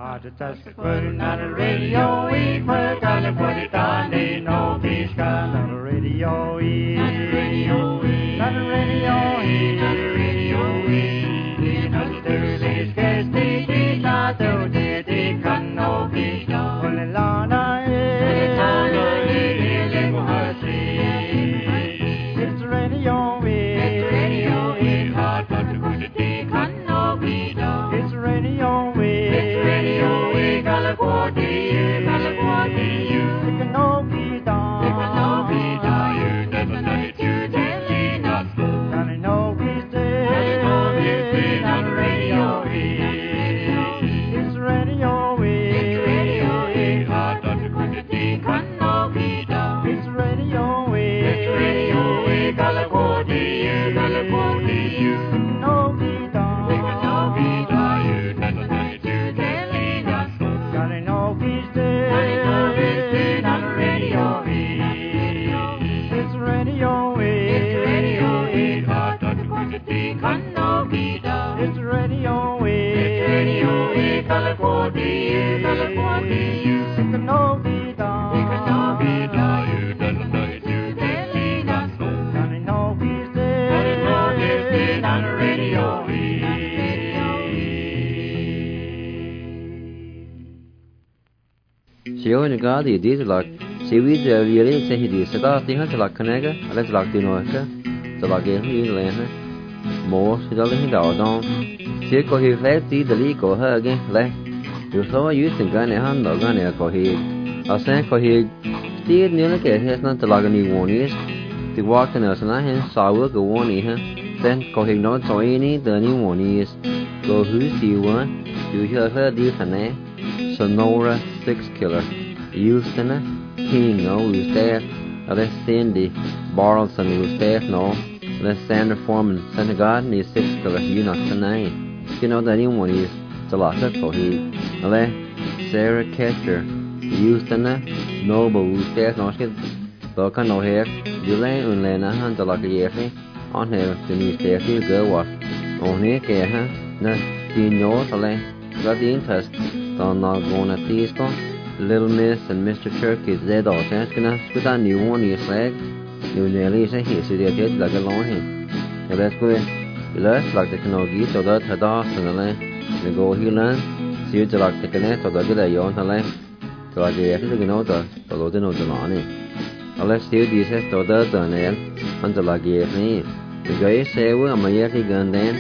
Just putting on the radio, we put on the put it on, they know he's got on the radio, on the radio, on the radio, on the radio, you know Thursday's guest, they not do they can know he's got on the lana, it's the radio, it's hard but the good they can know he's got, it's the radio, California, you can no be done. You can no be done. You never know it. You tell not so. And I know he's dead. And I know he's dead on the radio. It's radio. It's radio. Hard on the quantity can no be done. It's radio. It's radio. California, you can no be done. You can no be done. You never know it. You tell not so. And I know he's dead. On the radio, it's radio, it's radio, hard on the quantity can no be done. It's radio, California, you can no be done. You can no be done. You don't know it, you tell not so. And I know he's dead. And I know he's dead on the radio. Siêu người ta đi đi là siêu vi giờ really sẽ đi sẽ ta tiếng hát là cái này cái, là là tiếng nói cái, là cái gì là ha, mồ sẽ đó lên đầu đó, siêu có hiểu phép tí để lý có hơi cái, lại, điều số ở dưới từng cái này hắn đó cái này có hiểu, ở sẽ có hiểu tí nữa là cái hết nó là cái new one is, thì qua cái nào sẽ nói hết sao với cái one này ha, then có hiểu nó cho ini the new one is, có hứa siêu á, điều hơi đi phần này. Sonora Six Killer, Houston King who's there, Cindy Barlson who's there, Sandra Foreman, Santa God is Six Killer, you know tonight. You know that anyone is a lot of he, Sarah Ketcher, Houston Noble who's there, no shit, so can no hair, you lay on Lena Hunt like a year, on her to me there, you go what, on here, care, no, you know, got the interest. So now going at these Little Miss and Mr. Turkey Z all chance gonna put on new one is flag. You nearly say he so they get like a long him. So that's good. Let's like the canoe so that had off and the land. We go here land. See you like the connect or the good I on the land. So I get to know the load of the money. Let's see these has to the nail until I get me. The guy say well I'm a yearly gun then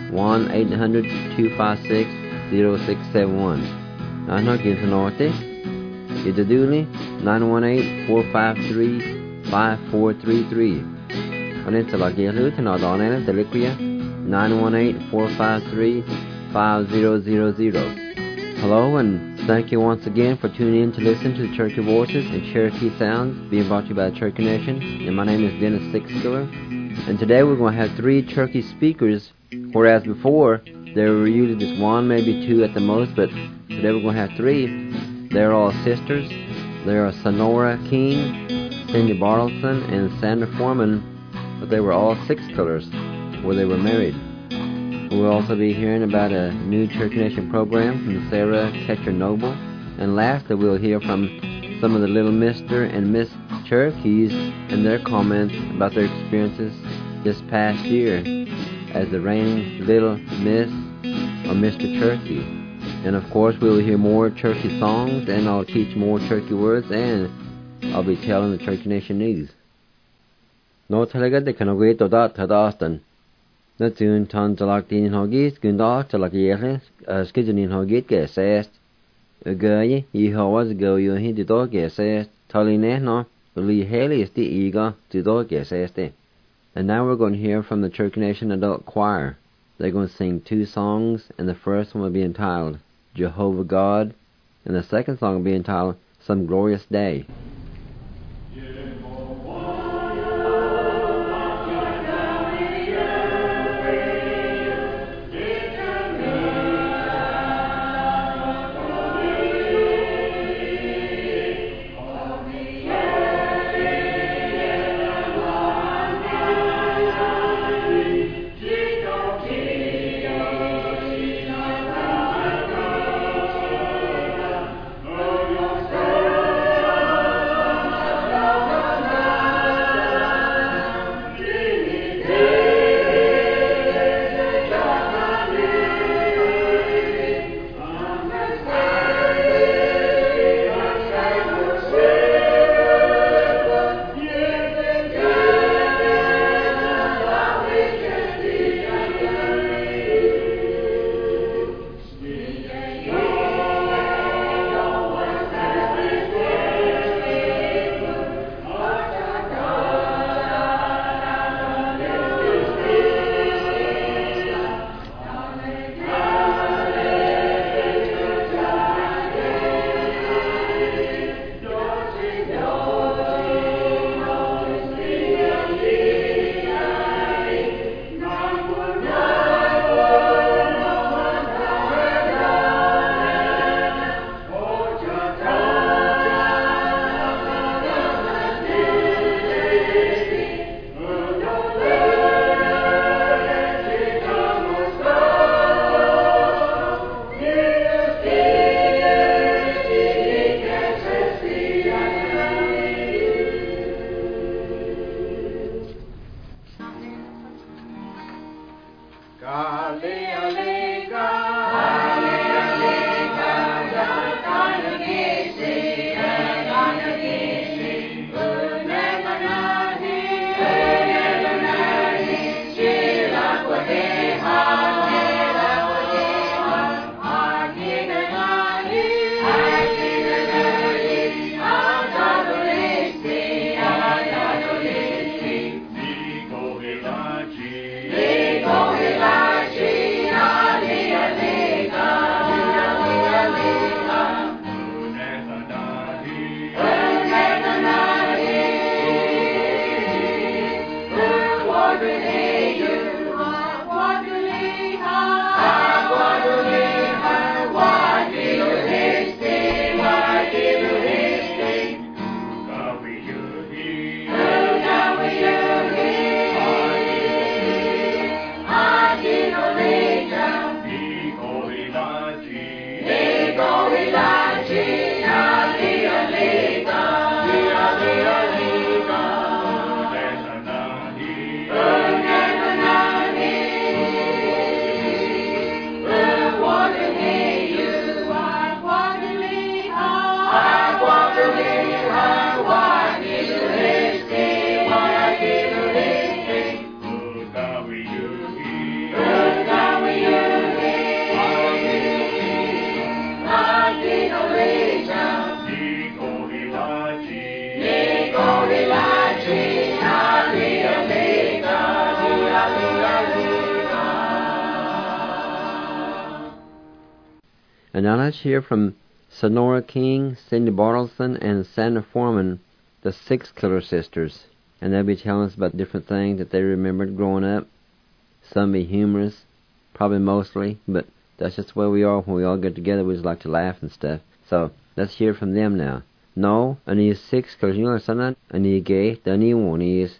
1-800-256-0671. I'm not getting to know it. It's a duty 918-453-5433. And it's like a little not on it, the liquid 918-453-5000. Hello, and thank you once again for tuning in to listen to Cherokee Voices and Cherokee Sounds being brought to you by the Cherokee Nation. And my name is Dennis Sixkiller. And today we're going to have 3 Cherokee speakers, whereas before there were usually just 1, maybe 2 at the most, but today we're going to have 3. They're all sisters. They are Sonora King, Cindy Bartleson, and Sandra Foreman, but they were all Six-Killers, where they were married. We'll also be hearing about a new Cherokee Nation program from Sarah Ketcher Noble, and lastly we'll hear from some of the Little Mr. and Miss Cherokees and their comments about their experiences this past year as the reigning Little Miss or Mr. Cherokee. And of course we'll hear more Cherokee songs, and I'll teach more Cherokee words, and I'll be telling the Cherokee Nation news. No talaga de kanogwe to da tadastan. Na tun tan talak din hogis gunda talak yele skidin hogit ge sest. Agaye yi hawas go you hin to dog ge sest. Taline no li heli is the ega to dog ge sest. And now we're going to hear from the Cherokee Nation Adult Choir. They're going to sing 2 songs, and the first one will be entitled Jehovah God, and the second song will be entitled Some Glorious Day. And now let's hear from Sonora King, Cindy Bartleson, and Sandra Foreman, the Six Killer Sisters. And they'll be telling us about different things that they remembered growing up. Some be humorous, probably mostly, but that's just the way we are. When we all get together, we just like to laugh and stuff. So let's hear from them now. No, and these six killers, you know, son, and you gay, the new one is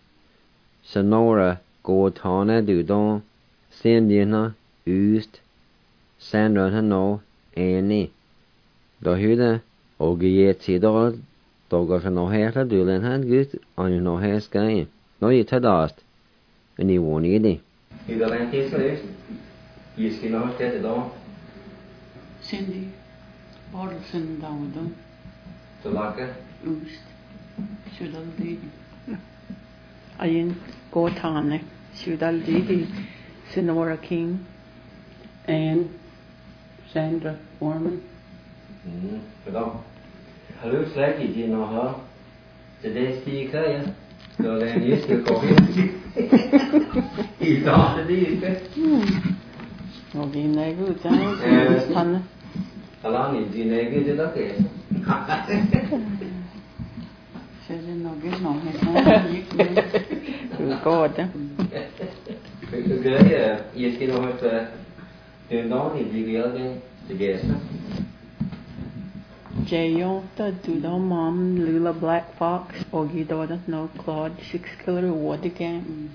Sonora Gotana Dudon, Cindy Ust, Sandra no, Annie. Då hyrde och ge till då går så nå här du len han gud on no här ska in. No you tar dast. And you won't eat it. You the land case list. You skin no här då. Cindy Bartleson då. Så laka. Ust. Sudaldi. Ayin Gotane. Sudaldi. Sonora King. And Sandra Foreman. Phải không? Hello, Slacky, do you know her? Today's speaker, yeah? So then you still call him. He's on the speaker. Well, you know, good time. How long is you know good enough? Says no good, no God. Good, yeah. You still know what the don't need to get again together. Jayonta Dudo Mom Lula Black Fox Ogi Doda No Claude Six Killer Wood again.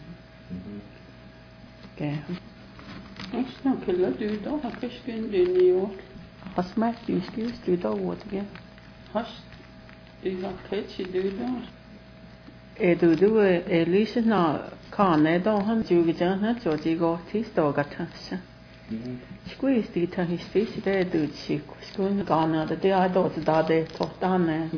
Okay. Next no killer Dudo Hakiskin in New York. Has my excuse Dudo Wood again? Hush. Do you have kids? You do that? Dudu Elisa na Kane Dohan Jugijan Georgie Gortis Dogatasa. Squeeze the to his face there, dude. She was gone out the day I thought that they talked down there.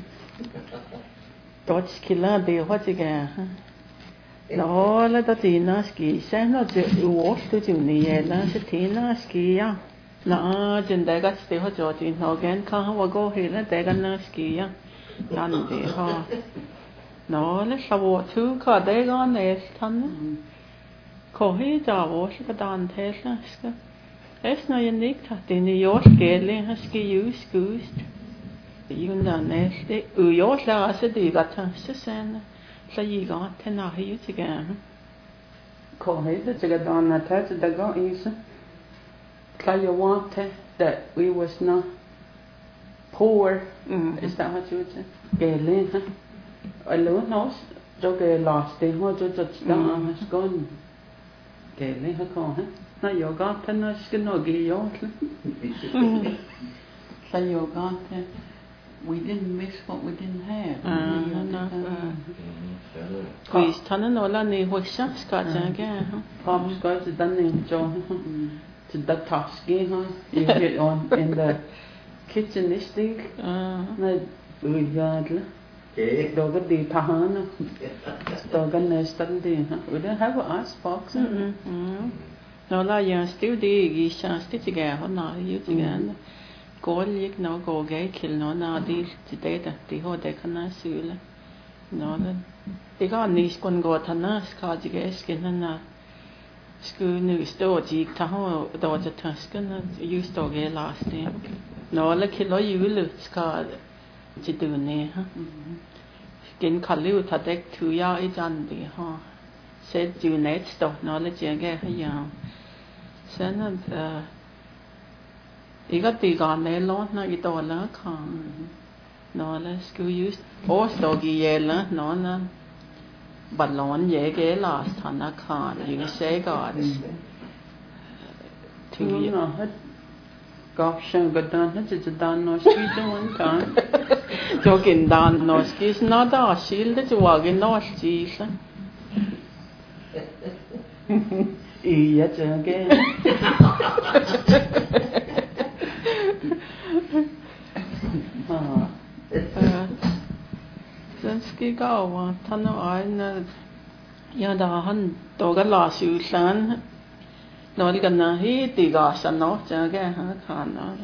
Dodge killer, they what again? No, let the Tina ski, send not the wash to Junie, Lance Tina ski. No, Jen Dagat stay hot Georgie, no again, can't go here and Dagan ski. None de ha. No, let's have what two car they gone there, ton. Kohi da wash the dan Tesla. Es no unique that in the York Gale has ski used goosed. You know, nasty. York la said you got to send. So you got 10 hours again. Kohi the Tigadon that the go easy. So you want that we was not poor. Is that what you would say? Gale, huh? Alone knows. Joke last day, what just down has gone. Gale, her call, huh? Na jag got na ska nog ge jag. Så jag got we didn't miss what we didn't have. Please, Tana Nola ni Wisha Scotch. Pop's got the dunning John to the Toski, you get on in the kitchen this thing. We got dog at the Tahana, dog and nest and the we don't have an icebox. Nola, you're still the chance to get on now, you again. Go lick no go gay kill no now deal today that the whole day can I see. No, they got nice one go to nurse card you get skin and school new store jig taho dodge a tuscan used to get last day. No, like kilo you looks card to do near, skin kalu to deck 2 yards on the said you net stop knowledge again young. Send you got the gun there, Lord, now you don't learn. No, let's go use horse doggy yellow, no, but lawn yeggy last time I can't. You say, God, 2 years. Gosh, I'm good done. It's a done no street one time. Joking down no skis, not our shield, it's walking no skis. Yes, again. Sen ski go tan ein ja da han doga la su san no ga na hi ti ga san no ja ga ha kan na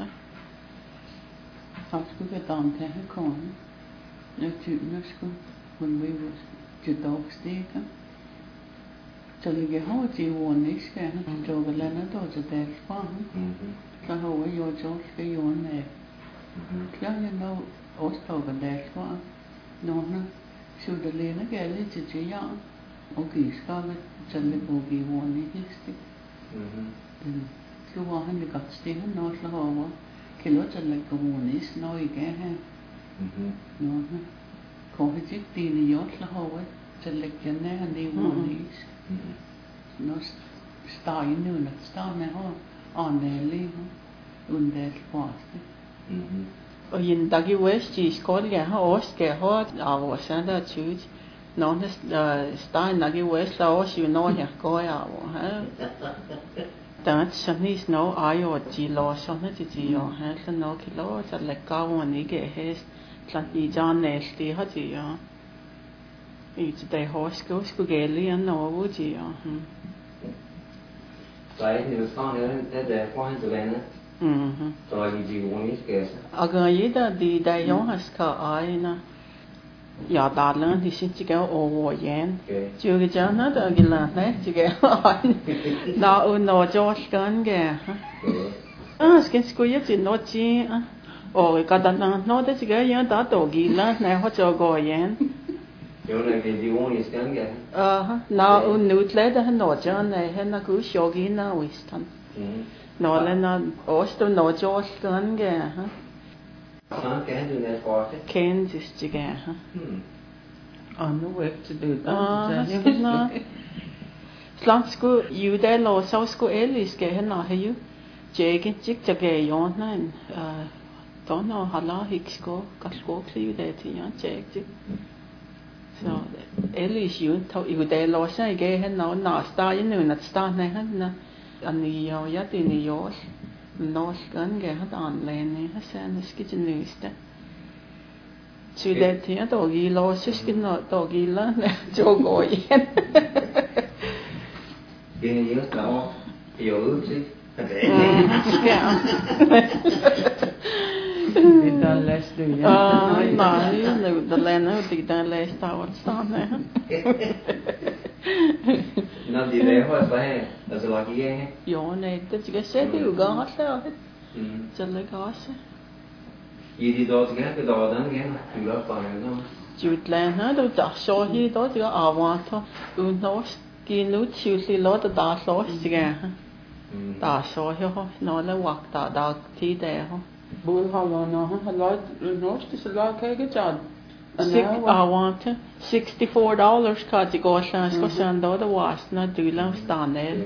How to get down to her corn. No to school when we was to dog stick. Till you get home to one this guy, Joe the Leonard or the dead farm. So how are your George for you on there? You know, also the dead farm. No, so the Lena girl is a young. Okay, Scarlet, Jelly Boogie one in his stick. So one the got Stephen North Lahoma. Kilos like a one is no, you can't have. No, Cohesive Dini Yacht Lahoma, Jelly Jenna and the one is. No star you knew that star now on their leave on that past. Og in Dagi West is called ya Oscar hot our Santa choose non star in Dagi West laws you know ya go out that's is no I or G loss on it to your hands and no kilo that like go on you get his Tlanty John Nesty hot ya. It's the horse goes to Gaily and no would you? Right, he was found at the point of Anna. So I did you one is guess. Again, the Dayon has cut I ya darling, he seems to go over yen. Jugana, the Gillan, to get on. Now, no George gun get. Skin squeeze in no tea. Oh, we got that no, that's a girl, yeah, that doggy, now what's your go yen. Now, nutled and no John, I had a good shogi now, Wiston. No, then also no George gun get, Kansas to get, On the way to do that. Slant school, you there, low South School Ellis get now, you. Jake and Chick to get yon and don't know how long he go, got go clear there to yon Jake. So, Ellis you told you they lost I gave him no star you know that star na and the yet in the yours lost gun get on lane has and the kitchen news there. So that here doggy lost his skin not doggy learn Joe go in. You know, you Did done less do you? No, the land did done less tower start there. Not the day was by as a lucky game. Your name, did you get said you got there? Just like us. You did those again, the dog again. You got fine. Jude Land, the show he thought you are want to know skin loot, usually lot of dark lost again. Da saw you, no, the walk that dog tea there. Bull hollow no, a lot, no, just a lot of good job. I want $64 cause you go send out the wash, not do long stand there.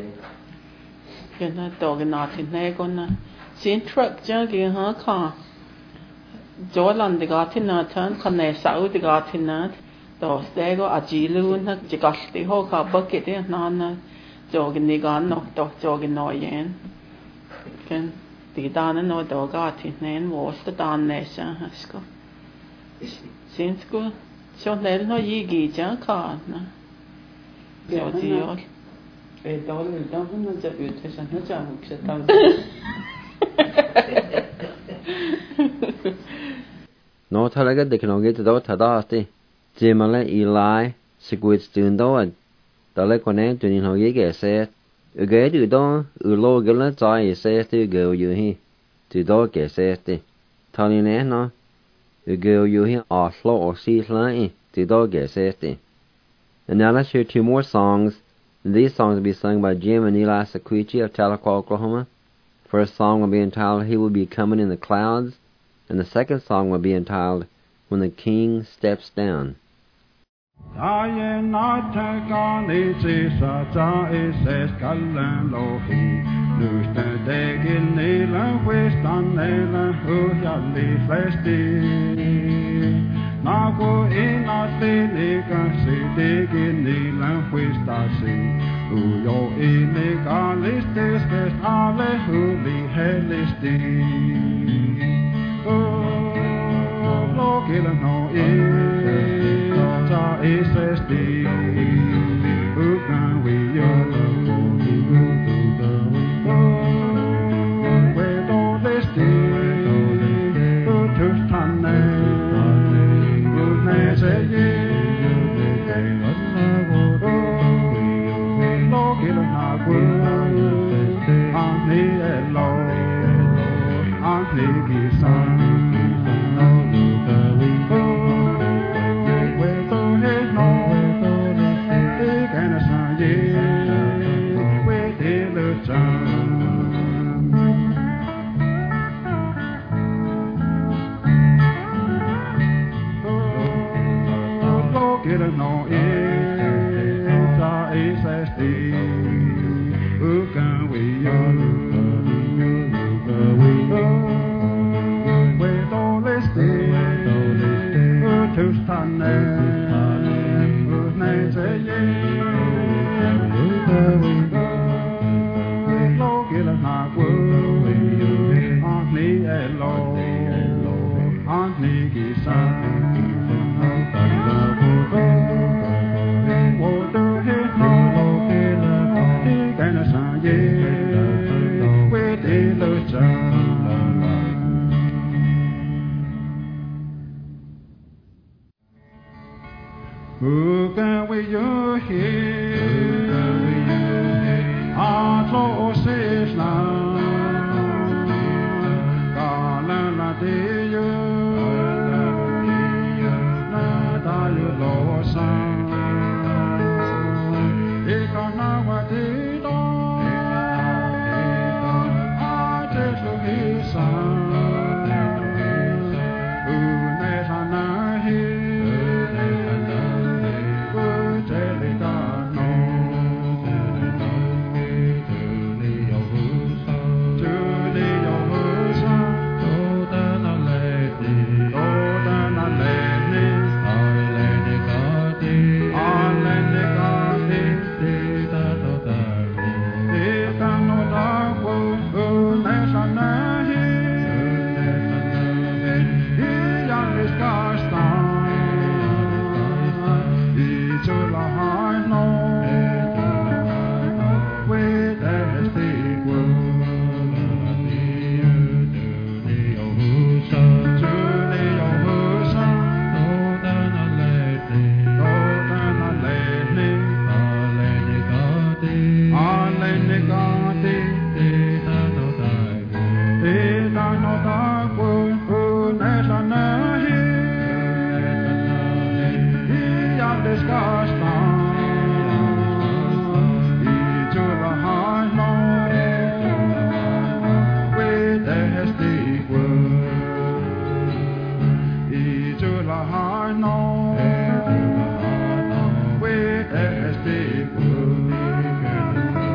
You're not dog and not in there gonna see truck jug in her car. Jolan de gatina tan kanne sau de gatina dos dego agilu na jigasti ho ka bucket na na jogin ni gan no to jogin no yen ken di dan no do gatina was the dan nation hasko sinsko so nel no yigi ja ka na jo dio e dol dan no ja ut sen no ja hukse ta No talaga de kano get do tadasti. Jemale Eli siguit stundo dale kone tuni no yege se. Uge du do ulo gela zai se tu go you hi. Tu do ge se ti. Tani ne no. Uge you hi aslo or si lai tu do ge se ti. And now let's hear 2 more songs. These songs will be sung by Jim and Eli Sequici of Tahlequah, Oklahoma. First song will be entitled He Will Be Coming in the Clouds. And the second song will be entitled When the King Steps Down.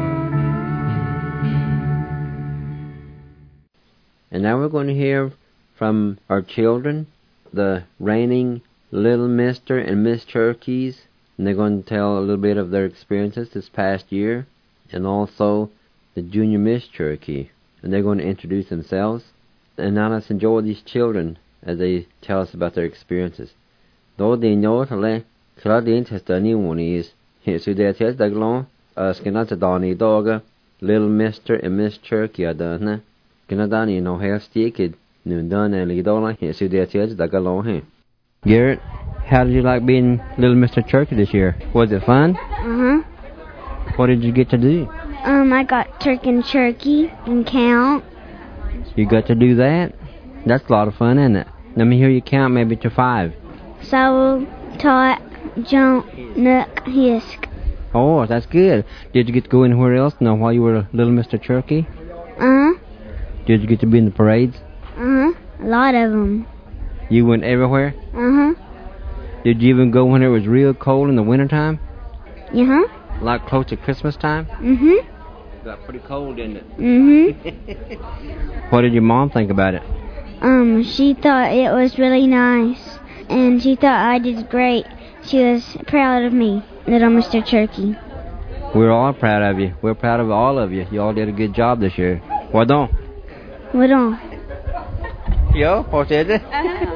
And now we're going to hear from our children, the reigning Little Mr. and Miss Cherokee, and they're going to tell a little bit of their experiences this past year, and also the Junior Miss Cherokee, and they're going to introduce themselves. And now let's enjoy these children as they tell us about their experiences. Though they know that Claudine has done one is here, so they tell the long, skinna Donny dog, Little Mr. and Miss Cherokee are done. Canadani no hair stick, noon done and lead on here, so they tell the long here. Garrett, how did you like being Little Mr. Cherokee this year? Was it fun? What did you get to do? I got turkey and cherokee and count. You got to do that? That's a lot of fun, isn't it? Let me hear you count maybe to 5. So, tot, jump, nook, hisk. Oh, that's good. Did you get to go anywhere else now while you were Little Mr. Cherokee? Did you get to be in the parades? A lot of them. You went everywhere? Did you even go when it was real cold in the wintertime? Like close to Christmas time? It got pretty cold, didn't it? What did your mom think about it? She thought it was really nice, and she thought I did great. She was proud of me, Little Mr. Cherokee. We're all proud of you. We're proud of all of you. You all did a good job this year. Well done. Well done. Yo, what is it?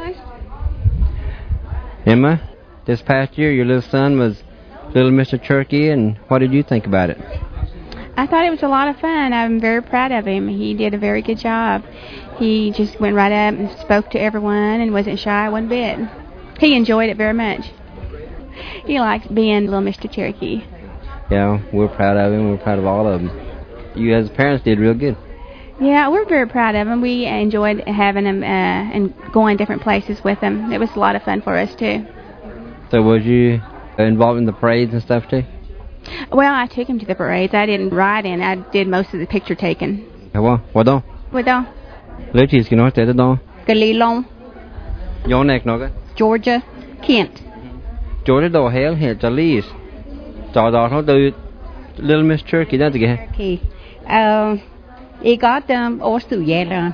Emma, this past year your little son was Little Mr. Cherokee, and what did you think about it? I thought it was a lot of fun. I'm very proud of him. He did a very good job. He just went right up and spoke to everyone and wasn't shy one bit. He enjoyed it very much. He liked being Little Mr. Cherokee. Yeah, we're proud of him. We're proud of all of them. You as parents did real good. Yeah, we're very proud of him. We enjoyed having him and going different places with him. It was a lot of fun for us, too. So was you involved in the parades and stuff, too? Well, I took him to the parades. I didn't ride in. I did most of the picture taking. What då? Vad då? Lite ska nog det då. Galilon. Jag näck något. Georgia, Kent. Georgia då helt Alice. Då har du Little Miss Cherokee där det. Cherokee. I got them also yellow.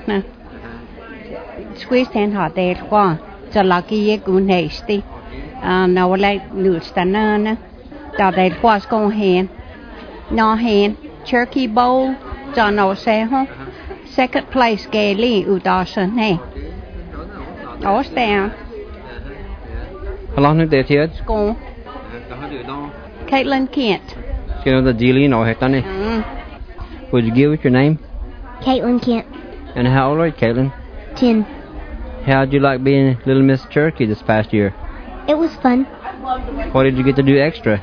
Swiss and hot there qua. So lucky you go nasty. Now like Newstana. Đó đây qua con hen. No hen. Cherokee Bowl. Cho nó xe hả? Second place Gailey u Dawson hey. Down. How long did they take? School. Caitlin Kent. You know the dealing or heck done. Would you give it your name? Caitlin Kent. And how old are you, Caitlin? 10. How did you like being Little Miss Cherokee this past year? It was fun. What did you get to do extra?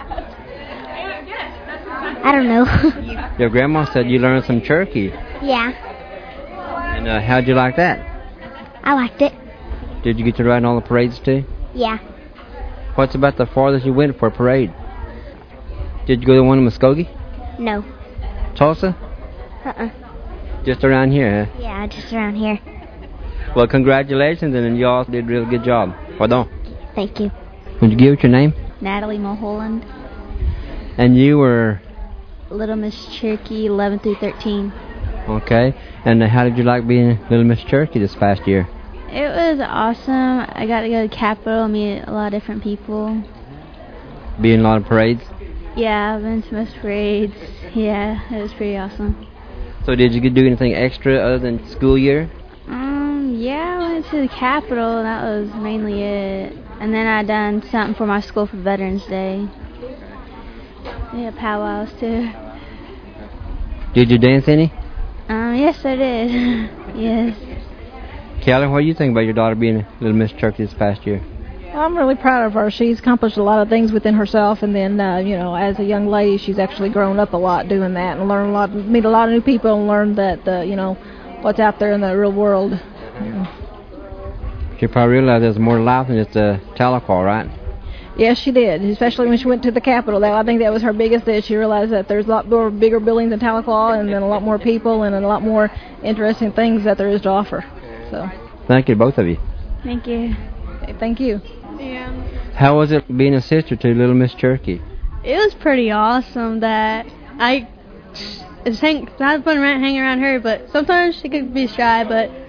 I don't know. Your grandma said you learned some Cherokee. Yeah, And how'd you like that? I liked it. Did you get to ride in all the parades too? Yeah. What's about the farthest you went for a parade? Did you go to one in Muskogee? No. Tulsa? Just around here, huh? Yeah, just around here. Well, congratulations, and you all did a real good job. Well done. Thank you. Would you give it your name? Natalie Mulholland. And you were... Little Miss Cherokee, 11 through 13. Okay. And how did you like being Little Miss Cherokee this past year? It was awesome. I got to go to the Capitol, meet a lot of different people. Be in a lot of parades? Yeah, I've been to most parades. Yeah, it was pretty awesome. So did you do anything extra other than school year? Yeah, I went to the Capitol, and that was mainly it. And then I done something for my school for Veterans Day. Yeah, powwows too. Did you dance any? Yes, I did. Yes. Kelly, what do you think about your daughter being Little Miss Cherokee this past year? I'm really proud of her. She's accomplished a lot of things within herself, and then, as a young lady, she's actually grown up a lot doing that and learned a lot, meet a lot of new people, and learned that, what's out there in the real world. She probably realized there's more to life than just a Tahlequah, right? Yes, she did, especially when she went to the Capitol. I think that was her biggest thing. She realized that there's a lot more bigger buildings in Tahlequah, and then a lot more people, and a lot more interesting things that there is to offer. So. Thank you, both of you. Thank you. Okay, thank you. Yeah. How was it being a sister to Little Miss Cherokee? It was pretty awesome that I had fun hanging around her, but sometimes she could be shy, but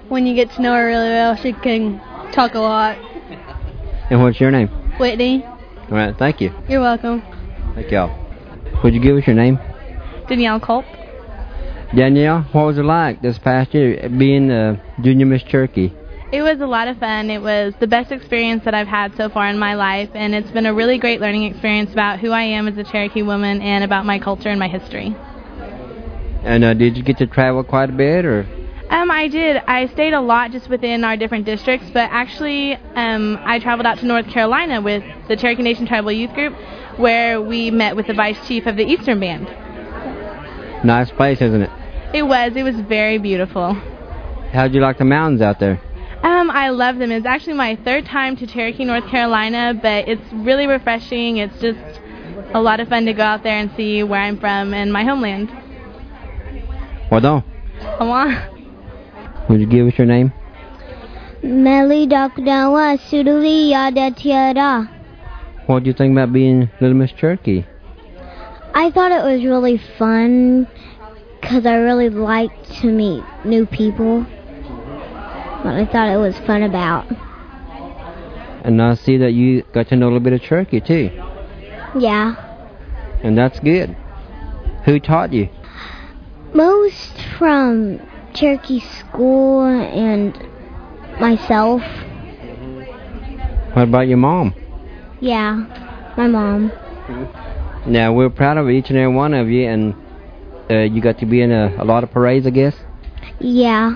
when you get to know her really well, she can talk a lot. And what's your name? Whitney. All right, thank you. You're welcome. Thank y'all. Would you give us your name? Danielle Culp. Danielle, what was it like this past year being Junior Miss Cherokee? It was a lot of fun. It was the best experience that I've had so far in my life, and it's been a really great learning experience about who I am as a Cherokee woman and about my culture and my history. And did you get to travel quite a bit, or? I did. I stayed a lot just within our different districts, but actually I traveled out to North Carolina with the Cherokee Nation Tribal Youth Group, where we met with the Vice Chief of the Eastern Band. Nice place, isn't it? It was very beautiful. How'd you like the mountains out there? I love them. It's actually my third time to Cherokee, North Carolina, but it's really refreshing. It's just a lot of fun to go out there and see where I'm from and my homeland. Well done. Would you give us your name? Meli Dakdawa Suduli Yadatiara. What do you think about being Little Miss Cherokee? I thought it was really fun because I really liked to meet new people. What I thought it was fun about. And I see that you got to know a little bit of Cherokee too. Yeah. And that's good. Who taught you? Most from Cherokee school and myself. What about your mom? Yeah, my mom. Now, we're proud of each and every one of you, and you got to be in a lot of parades, I guess? Yeah.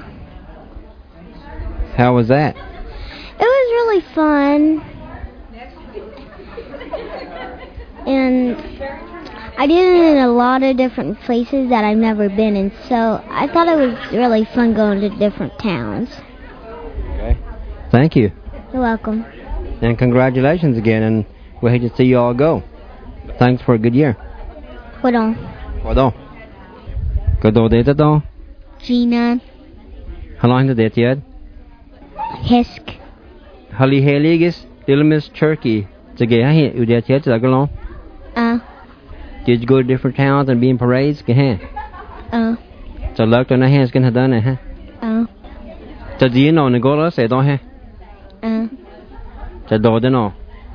How was that? It was really fun. And I did it in a lot of different places that I've never been in, so I thought it was really fun going to different towns. Okay. Thank you. You're welcome. And congratulations again, and we hate to see you all go. Thanks for a good year. Hold on. Gina. How long did that yet? Hisk. Holly Haligis, Little Miss Cherokee. Did you go to different towns and be in parades? So luck on the hands can have done it, huh? So do you know Nicola say don't have? So do know?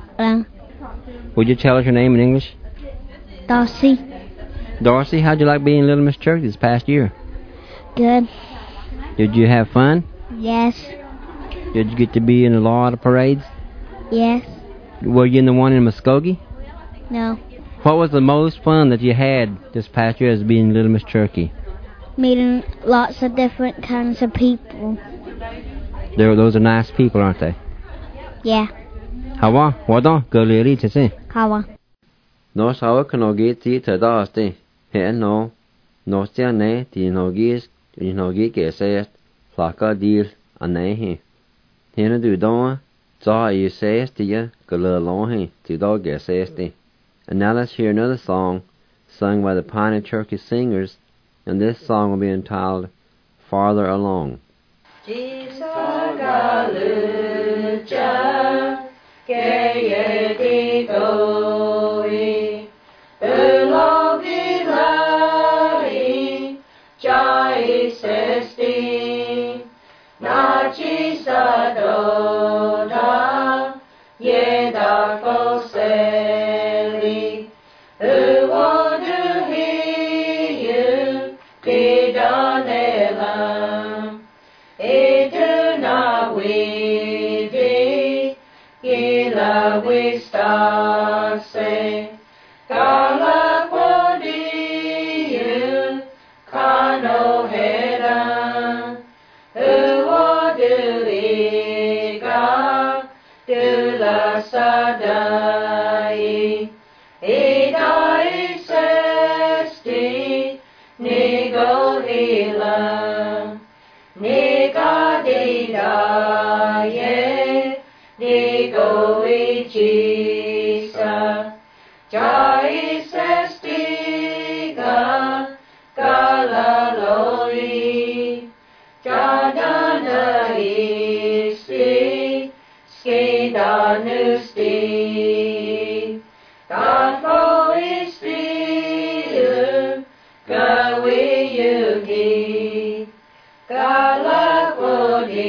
Would you tell us your name in English? Darcy. Darcy, how'd you like being Little Miss Cherokee this past year? Good. Did you have fun? Yes. Did you get to be in a lot of parades? Yes. Were you in the one in Muskogee? No. What was the most fun that you had this past year as being Little Miss Cherokee? Meeting lots of different kinds of people. Those are nice people, aren't they? Yeah. Hawa, wada, go liri tse. Kawa. No sawa kanogi ti tada aste. He no. No sia ne ti nogis, ti nogi ke se flaka deal ane he. Hena du don, za you say ti ya go long he ti dog ke se sti. And now let's hear another song sung by the Pioneer Cherokee Singers, and this song will be entitled Farther Along. Galakodi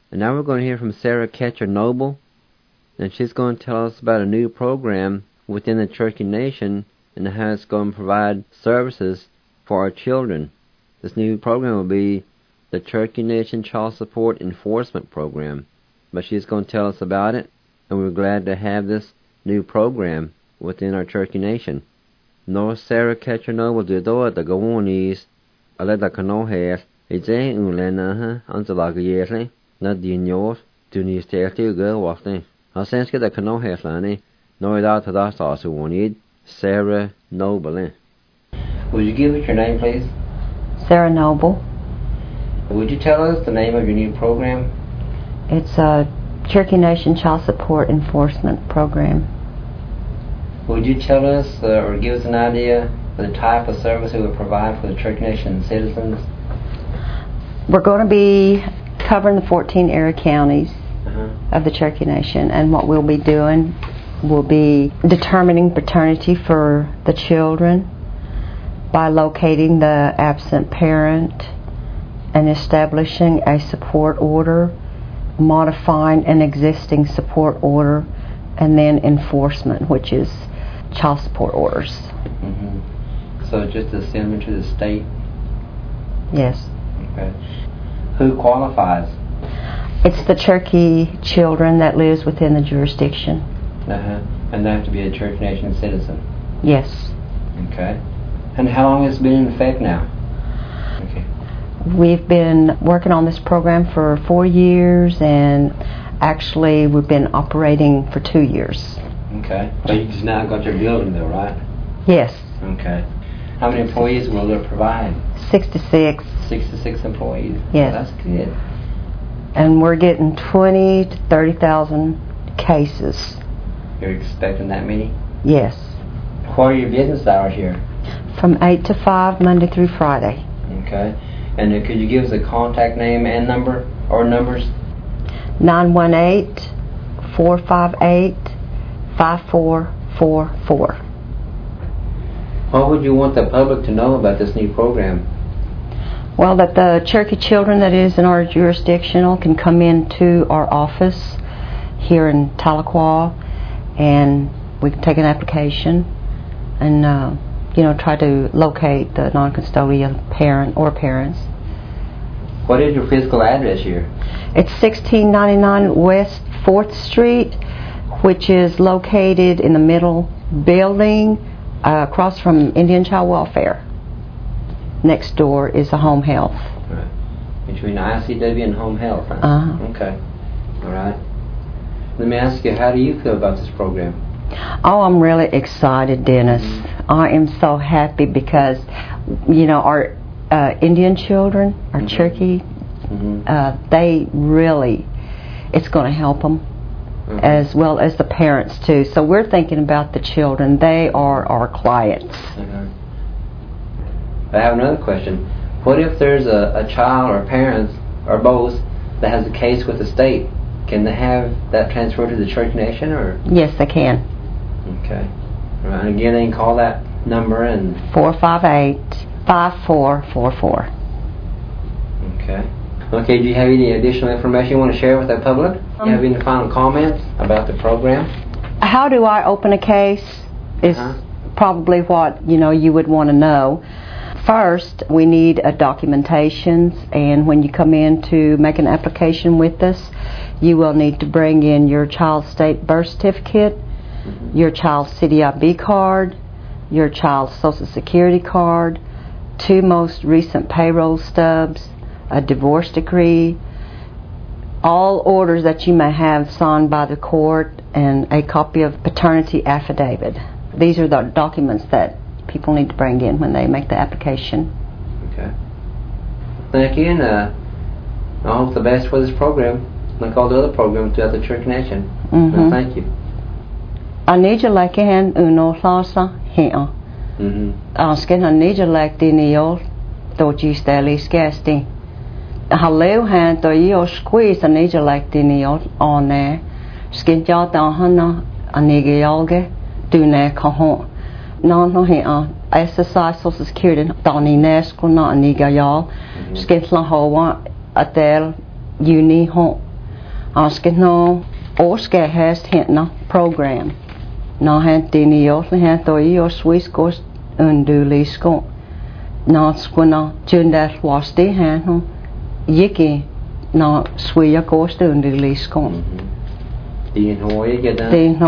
And now we're going to hear from Sarah Ketcher Noble, and she's going to tell us about a new program within the Cherokee Nation and how it's going to provide services for our children. This new program will be the Cherokee Nation Child Support Enforcement Program. But she's going to tell us about it, and we're glad to have this new program within our Cherokee Nation. North Sarah Ketcher Noble do do the Gawonies, a let the canoe it's a ulena, Anzalagayesli, not the North, to New State girl walking. I'll sense get the canoe hair, Lanny, no doubt to that also wanted Sarah Noble. Would you give us your name, please? Sarah Noble. Would you tell us the name of your new program? It's a Cherokee Nation Child Support Enforcement Program. Would you tell us or give us an idea of the type of service it would provide for the Cherokee Nation citizens? We're going to be covering the 14 area counties of the Cherokee Nation, and what we'll be doing will be determining paternity for the children by locating the absent parent and establishing a support order, modifying an existing support order, and then enforcement, which is child support orders. So just to send them to the state? Yes. Okay. Who qualifies? It's the Cherokee children that lives within the jurisdiction. And they have to be a Cherokee Nation citizen? Yes. Okay. And how long has it been in effect now? Okay. We've been working on this program for 4 years, and actually we've been operating for 2 years. Okay. But you just now got your building though, right? Yes. Okay. How many employees will it provide? 66. 66 employees? Yes. Well, that's good. And we're getting 20 to 30,000 cases. You're expecting that many? Yes. What are your business hours here? From 8 to 5, Monday through Friday. Okay. And could you give us a contact name and number, or numbers? 918-458-5444. What would you want the public to know about this new program? Well, that the Cherokee children that is in our jurisdictional can come into our office here in Tahlequah, and we can take an application and try to locate the non-custodial parent or parents. What is your physical address here? It's 1699 West 4th Street, which is located in the middle building across from Indian Child Welfare. Next door is a home health. Right. Between ICW and home health, huh? Okay. All right. Let me ask you, how do you feel about this program? Oh, I'm really excited, Dennis. I am so happy because, our Indian children, our Cherokee, they really, it's going to help them, as well as the parents too. So we're thinking about the children. They are our clients. I have another question. What if there's a child or parents or both that has a case with the state? Can they have that transferred to the Cherokee Nation, or? Yes, they can. Okay. All right. And again, they can call that number and 458-5444. Okay. Okay. Do you have any additional information you want to share with the public? Do you have any final comments about the program? How do I open a case is probably what you would want to know. First, we a documentations, and when you come in to make an application with us, you will need to bring in your child's state birth certificate, your child's CDIB card, your child's Social Security card, 2 most recent payroll stubs, a divorce decree, all orders that you may have signed by the court, and a copy of paternity affidavit. These are the documents that people need to bring in when they make the application. Okay. Thank you, and I hope the best for this program, like all the other programs throughout the Cherokee Nation. Thank you. Anija leken uno lasa hea. Asken anija lek diniol doji stelis gesti. Haleu han to yo squeeze anija lek diniol on there. Skin ja dahana aniga yolge dune kahon. No hea. SSI Social Security dani nesko na aniga yol. Skin la hoa atel uni ho Ask no Oscar has hit no program. No hand dini yos le hand toy your Swiss goes unduly sco. No squina junda wasti hand no yiki no sweya goes unduly sco. Din hoy get Din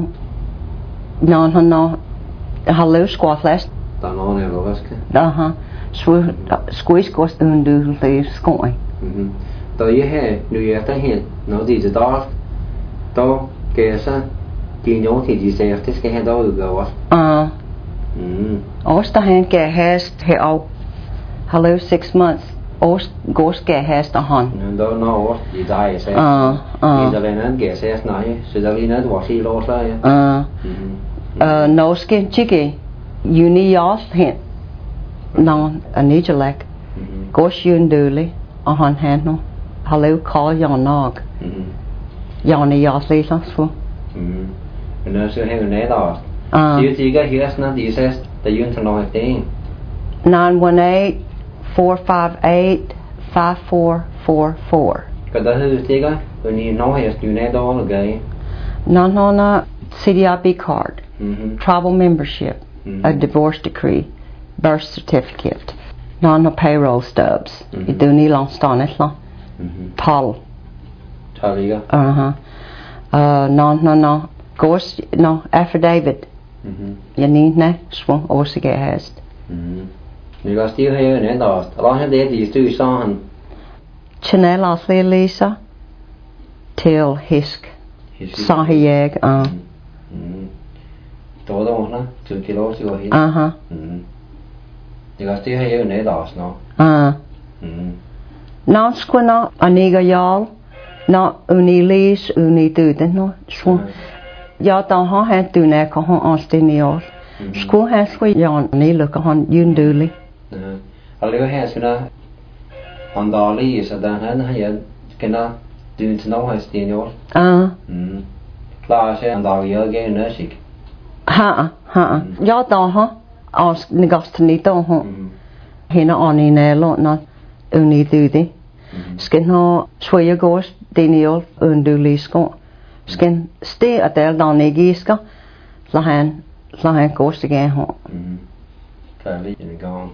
no hello squat last. Dan on er lovaske. Squeeze goes unduly sco. Tới hè New Year tới hiện nó gì từ đó to kể sa thì nhớ thì gì sẽ cái hè đó được rồi Osta hand ke has he out hello 6 months Ost goes ke has the han đó nó gì dài sẽ thì giờ lên kể sẽ nói sự giờ lên nó bỏ xí lô ra no skin chicky uni yos hit non anijalek goes unduli han hand no hello call yon nog yon yos le so nó sẽ hay nè đó chỉ cái here nó đi sẽ the yun thằng nói tiếng 918-458-5444 cái đó là chỉ cái tôi nghĩ nói hết như nè đó là cái non CDIB card travel membership a divorce decree birth certificate non payroll stubs itu ni long stone lo Paul no goes no affidavit yani ne swung osige has 你个still hay nè đó lo hết để gì tự san Chanel Ashley Lisa till hisk sahiyeg đó đó nó từ kilo xíu hết你个still hay nè đó nó non squina aniga yal no unilis unituden no swung ya ta ha han tu ne ko han astinios sku han sku yan ni look han yunduli allega has na andali is da han ha kana dun to know has stinios la se andali ya ge na sik ha ya ta ha as nigastni to ha hina ani ne lo na unitudi skin ho swaya goes diniol unduli sko skin stay at der danigiska lahan goes again ho Kali in gong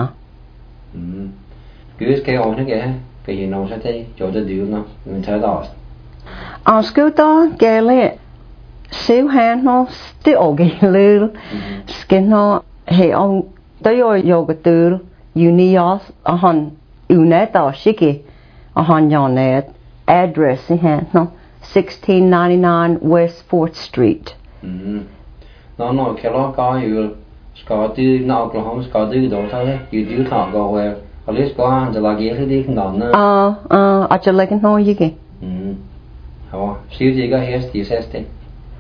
cứ cái ổn cái cái gì nó sẽ thấy chỗ cho điều nó mình thấy đó sku to gele siêu han no still gele skin no he on tới yoga tool unios han unet or shiki han yonet address han no 1699 West 4th Street. Nó cái lo cóอยู่có từ nào cũng không có từ đó thôi,อยู่từ thằng có về, ở đây có hàngจะลาเกี่ยวที่นั่นนะอาจจะเล็กน้อยยี่กี่好ซื้อที่ก็เฮสที่เซสต์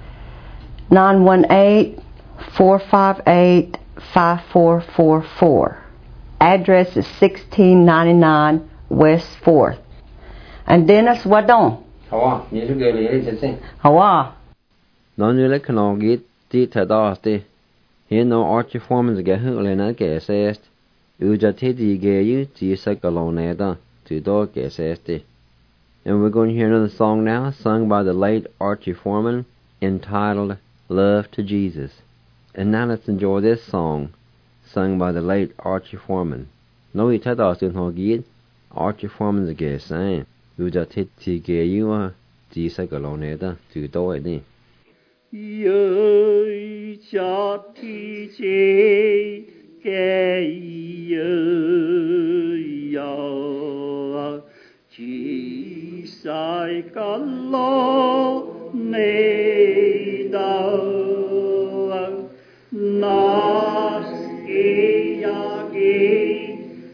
918-458-5444 address is 1699 West 4th and Dennis Wadon như lúc gửi lấy thế chứ nó như lấy khăn ghi tí thật đó thì hiện nó Archie-Foreman cái hướng lên nó kể xét cho thế thì ghé như chỉ sẽ có lâu này đó từ đó kể xét thì and we're going to hear another song now sung by the late Archie-Foreman entitled Love to Jesus and now let's enjoy this song sung by the late Archie-Foreman nó ý thật đó từ họ ghi Archie-Foreman cái sáng cho thế thì ghé như chỉ sẽ có lâu này đó từ đó đi ơi cho thi chế cái ơi chỉ sai cả lo này đâu nas kia kia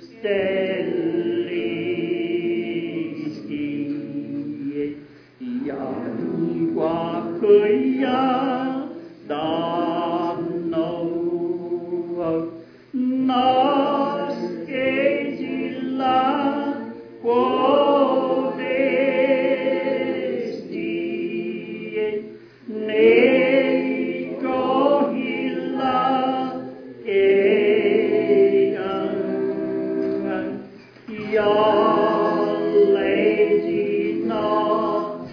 qua khơi ya đàn nâu nó cái gì là của đế này có hi là cái ya lấy gì nó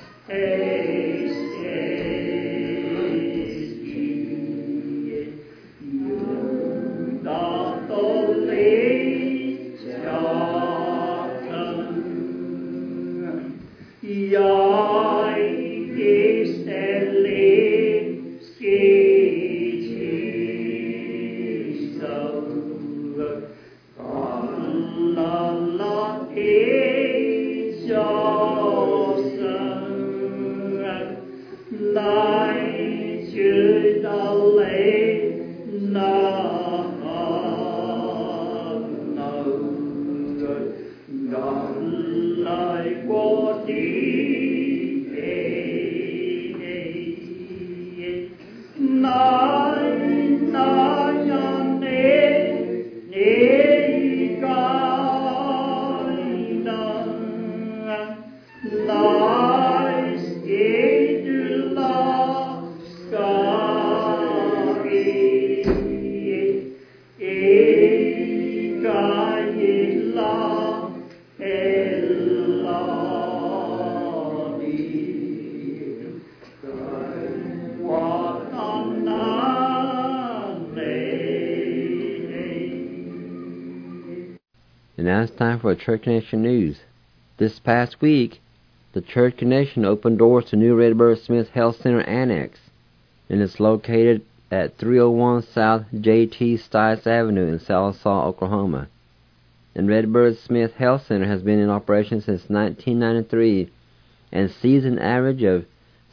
And now it's time for Church Connection News. This past week, the Church Connection opened doors to new Redbird Smith Health Center Annex, and it's located at 301 South J.T. Stites Avenue in Sallisaw, Oklahoma. And Redbird Smith Health Center has been in operation since 1993 and sees an average of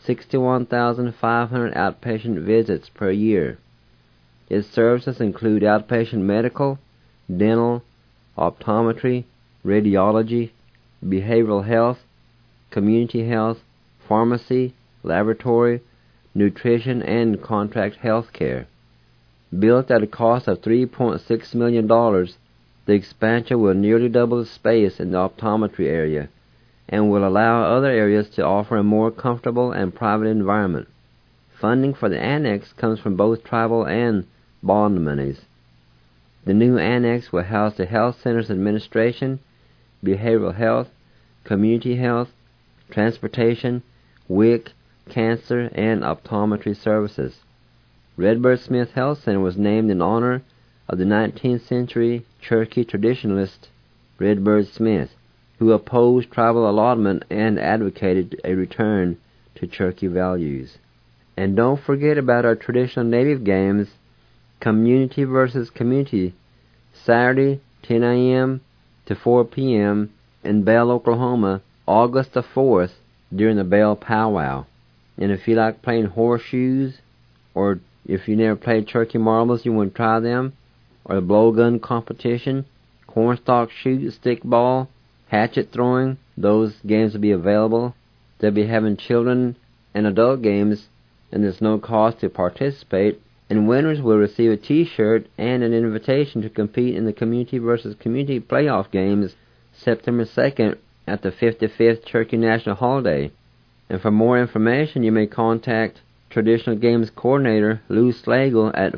61,500 outpatient visits per year. Its services include outpatient medical, dental, optometry, radiology, behavioral health, community health, pharmacy, laboratory, nutrition, and contract health care. Built at a cost of $3.6 million, the expansion will nearly double the space in the optometry area and will allow other areas to offer a more comfortable and private environment. Funding for the annex comes from both tribal and bond monies. The new annex will house the health center's administration, behavioral health, community health, transportation, WIC, cancer, and optometry services. Redbird Smith Health Center was named in honor of the 19th century Cherokee traditionalist Redbird Smith, who opposed tribal allotment and advocated a return to Cherokee values. And don't forget about our traditional native games, Community versus Community, Saturday, 10 a.m. to 4 p.m. in Bell, Oklahoma, August the 4th, during the Bell Powwow. And if you like playing horseshoes, or if you never played Cherokee marbles, you want to try them, or the blowgun competition, cornstalk shoot, stickball, hatchet throwing, those games will be available. They'll be having children and adult games, and there's no cost to participate. And winners will receive a T-shirt and an invitation to compete in the Community versus Community playoff games September 2nd at the 55th Cherokee National Holiday. And for more information, you may contact Traditional Games Coordinator Lou Slagle at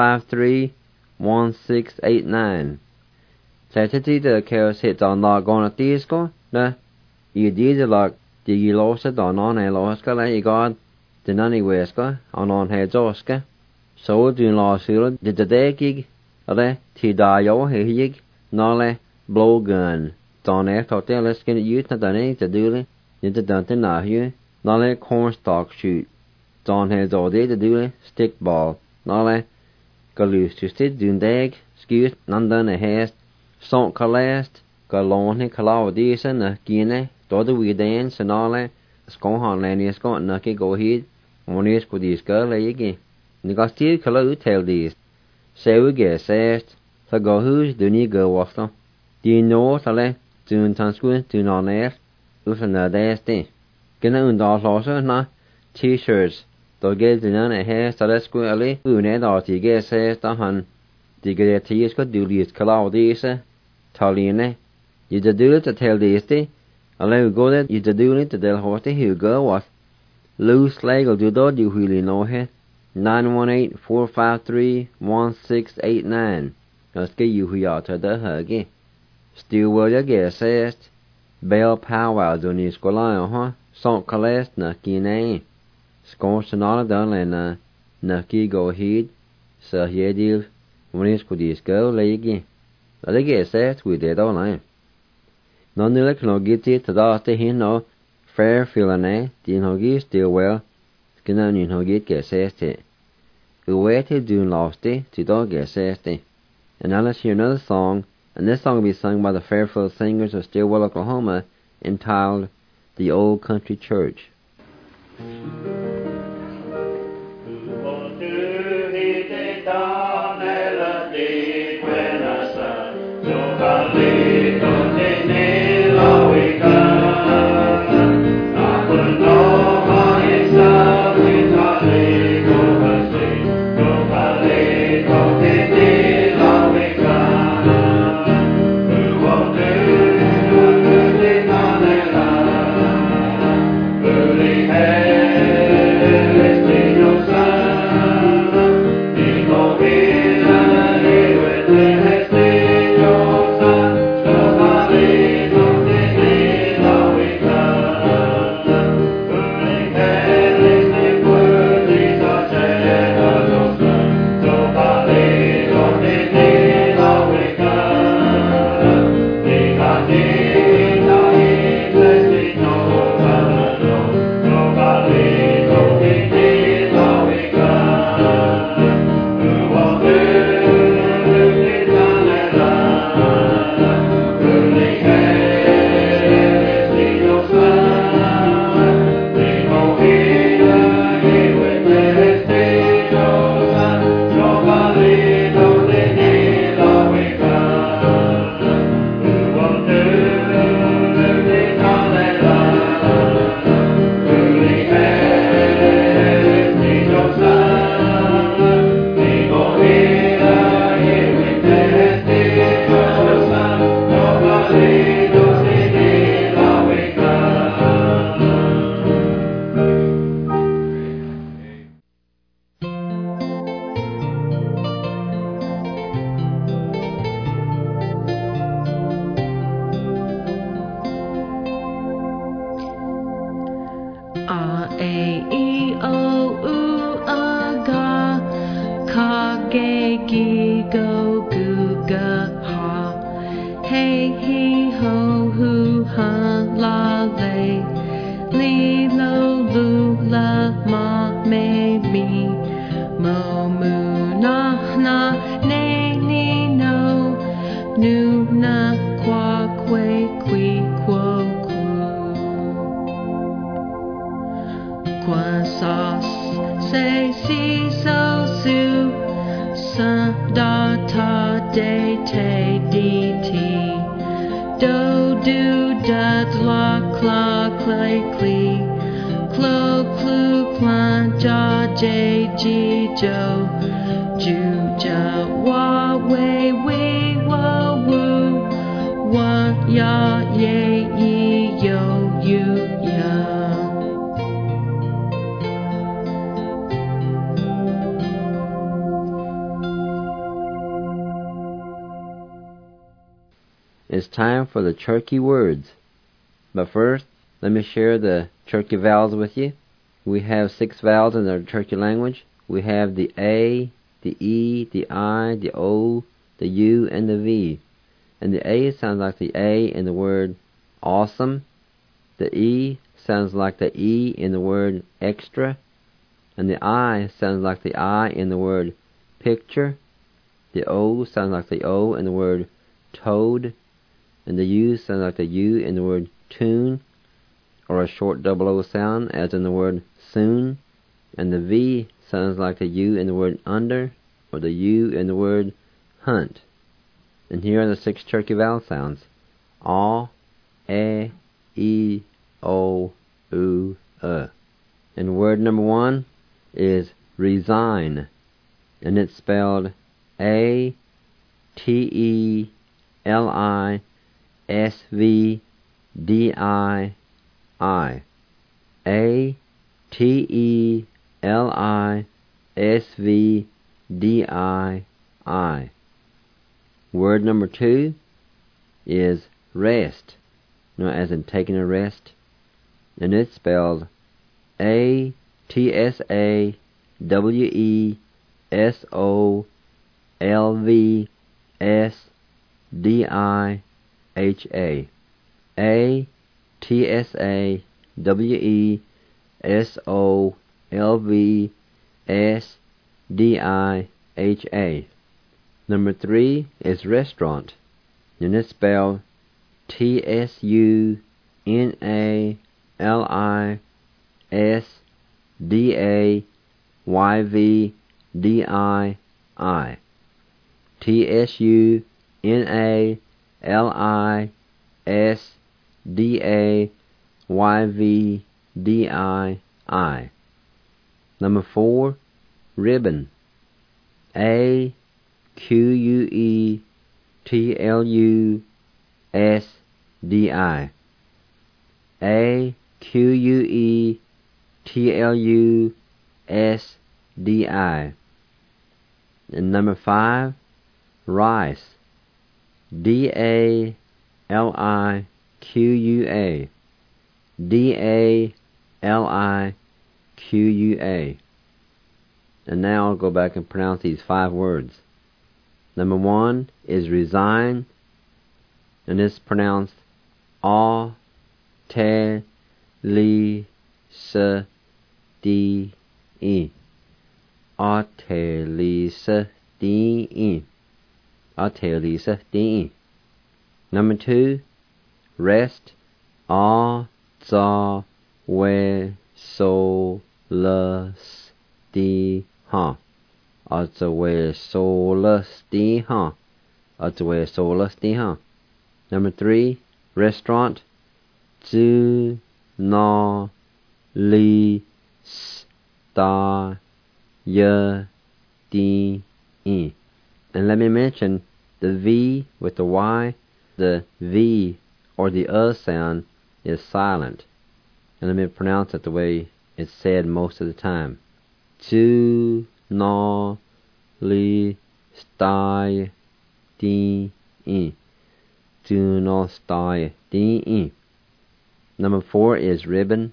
453-1689. Satiti the chaos hit on logona tisco, the idea like the losa don on a loska like god, the nani weska on heads oska. So do la sura the degig, ale ti dayo hig, nole blowgun. Don air hotel let's get youth not done to do it, the dante na here, nole cornstalk shoot. Don heads all day to do it, stickball, nole go loose to sit dundag, skewed, none done a hast, sonk calast, go long he calaw decent, a guinea, do the wee dance and nole, scone honlandy, scone nucky go ahead, one is for this girl again. Ni still call tell these. Say we get sassed, so go who's do ni go off them. Do you know tale, do tansquin, do not ask, with another ass day. Get a undar losser, na, T-shirts, do get the none a hair, so let's go early, who need or to get sassed a hun. Do get a tears go do these call these, Taline. You do it to tell these day, allow go that you do it to tell horty who go what. Loose leg will do that you really know her. 918-453-1689. Let's get you who you are to the huggy. Still will you get assessed? Bell Powwow do ni skolai, huh? Sonk calest nucky name. Scorch and all done and nucky go ahead. So here deal. When it's good this go leggy. Let it get assessed with it all night. None of the can get it to the hin no Fairfield din hogi Stilwell, Skinna nin hogi Geseste. Uwete dun losti, Tido Geseste. And now let's hear another song, and this song will be sung by the Fairfield Singers of Stilwell, Oklahoma, entitled The Old Country Church. It's time for the Cherokee words. But first, let me share the Cherokee vowels with you. We have 6 vowels in the Cherokee language. We have the A, the E, the I, the O, the U, and the V. And the A sounds like the A in the word awesome. The E sounds like the E in the word extra. And the I sounds like the I in the word picture. The O sounds like the O in the word toad. And the U sounds like the U in the word tune, or a short double O sound, as in the word soon. And the V sounds like the U in the word under, or the U in the word hunt. And here are the 6 Cherokee vowel sounds: A, E, O, U, And word number 1 is resign, and it's spelled A-T-E-L-I-S-V-D-I-I. A-T-E-L-I-S-V-D-I-I. Word number 2 is rest, as in taking a rest, and it's spelled A-T-S-A-W-E-S-O-L-V-S-D-I-H-A. A-T-S-A-W-E-S-O-L-V-S-D-I-H-A. WESOLVSDIHA. Number 3 is restaurant, and it's spelled TSUNALISDAYVDII. TSUNALISDAYVDII. Number 4, ribbon. AQUETLUSDI. AQUETLUSDI. And number 5, rice. DALIQUA. DALIQUA. And now I'll go back and pronounce these 5 words. Number 1 is resign, and it's pronounced ATELISDI. ATELISDI. ATELISDI. Number 2, rest. AZAWESOLASDI. AZAWESOLASDI. Number 3, restaurant. ZUNOLISTAYDI. And let me mention the V with the Y, the V or the sound is silent. And let me pronounce it the way it's said most of the time. ZUNOLISTAYDI. ZUNOLISTAYDI. Number 4 is ribbon.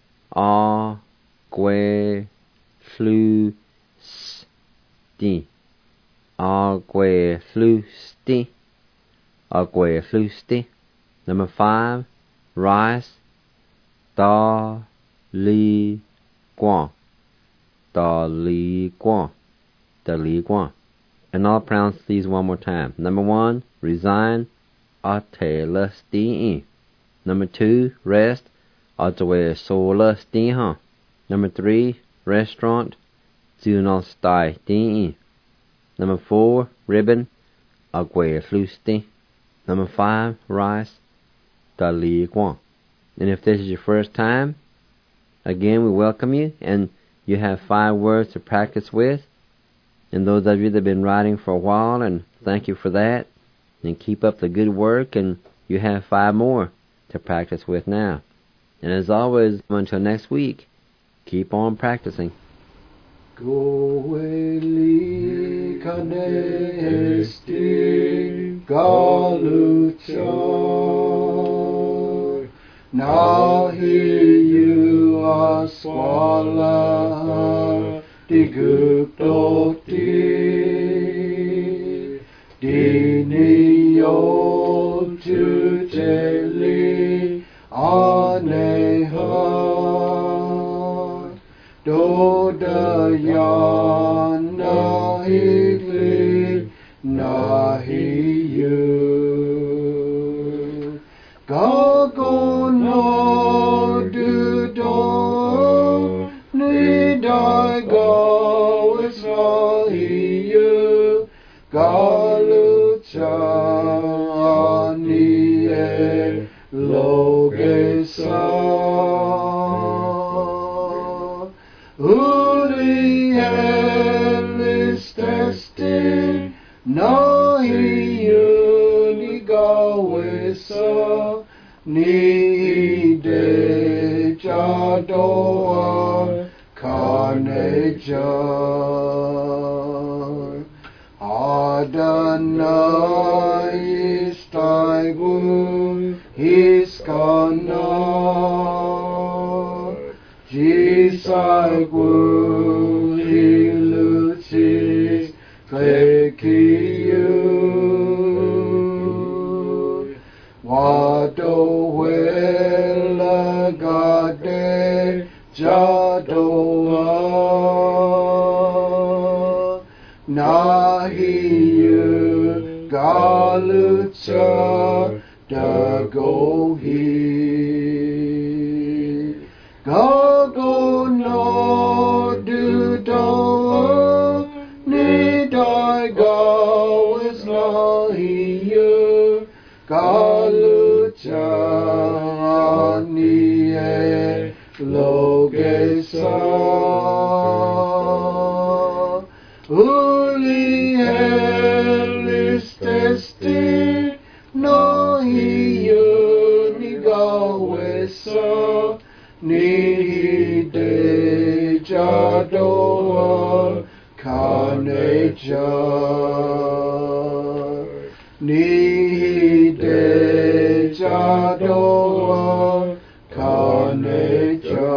AGUEFLUSDI. AGUEFLUSDI. AGUEFLUSDI. Number 5, rice. DALIQUA. DALIQUA. DALIQUA. And I'll pronounce these one more time. Number 1, resign. ATELISDI. Number 2, rest. AZAWESOLASDI. Number 3, restaurant. ZUNOLISTAYDI. Number 4, ribbon. AGUEFLUSDI. Number 5, rice. DALIQUA. And if this is your first time, again we welcome you, and you have 5 words to practice with. And those of you that have been writing for a while, and thank you for that, and keep up the good work, and you have 5 more to practice with now. And as always, until next week, keep on practicing. Goeli kanesti galuchar. Now hear you a swallow diguptoti. Dini to teli aneha. Dodaya nahili nahiyu. Gagono dudo nidai go israhiyu. Galucha nie logesa. Testing, nahi unigawesa, ni de jadoa kanejar. Adonai istaigu iskanar, jisaigu ilutis Klekiyu. Wado wela God Jadoa Nahiyu Galucha Dagohi Gago no Dudo Nidai Gawis Nahiyu Galucha Niye Logesa Uli Elistesti No Hiyu Nigawesa Nihide Jadoa Kaneja Nihide Jadoa Kaneja.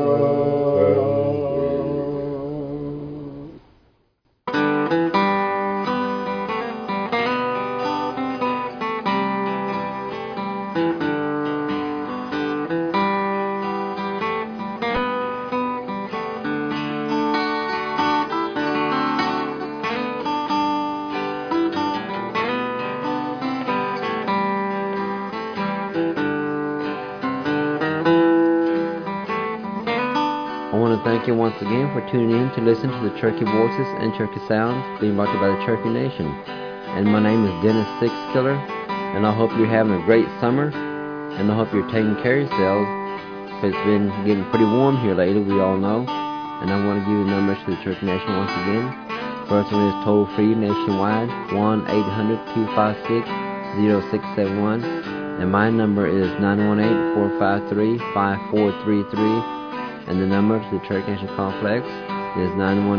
I want to thank you once again for tuning in to listen to the Cherokee Voices and Cherokee Sounds being brought to you by the Cherokee Nation. And my name is Dennis Sixkiller, and I hope you're having a great summer, and I hope you're taking care of yourselves, because it's been getting pretty warm here lately, we all know. And I want to give you the numbers to the Cherokee Nation once again. First one is toll-free nationwide, 1-800-256-0671. And my number is 918-453-5433. And the number to the Cherokee Nation Complex is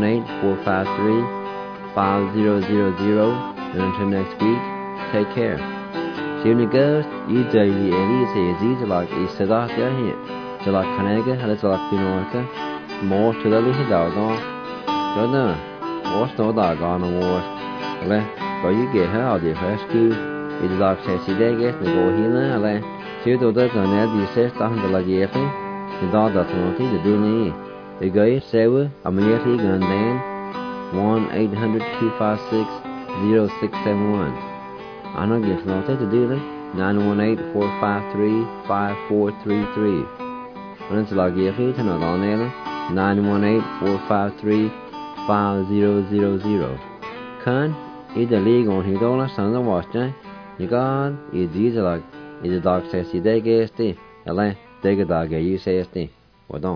918-453-5000. And until next week, take care. Shivni Ghost, Yidali Elise, Zizalak, Isadak Yahi, Jalak Kanega, Halizalak Pinorka, More to the Lihi Dawdon, Jordan, What's no dog on the wars? Le, go you get her out of your school. It's like Sassy Daggett, the go healer, Le, Sudo does on that, you says, Tahan the Lagiafi. The dog does nothing to do me. The guy, Sewa, I'm yeti gun dan 1-800-256-0671. I don't get nothing to do it. 918-453-5433. When it's like you to know on there, 918-453-5000. Can either league on his dollar son of Washington. You got is easy like is the dog says you day guess the. Take a dog, you say, well, don't.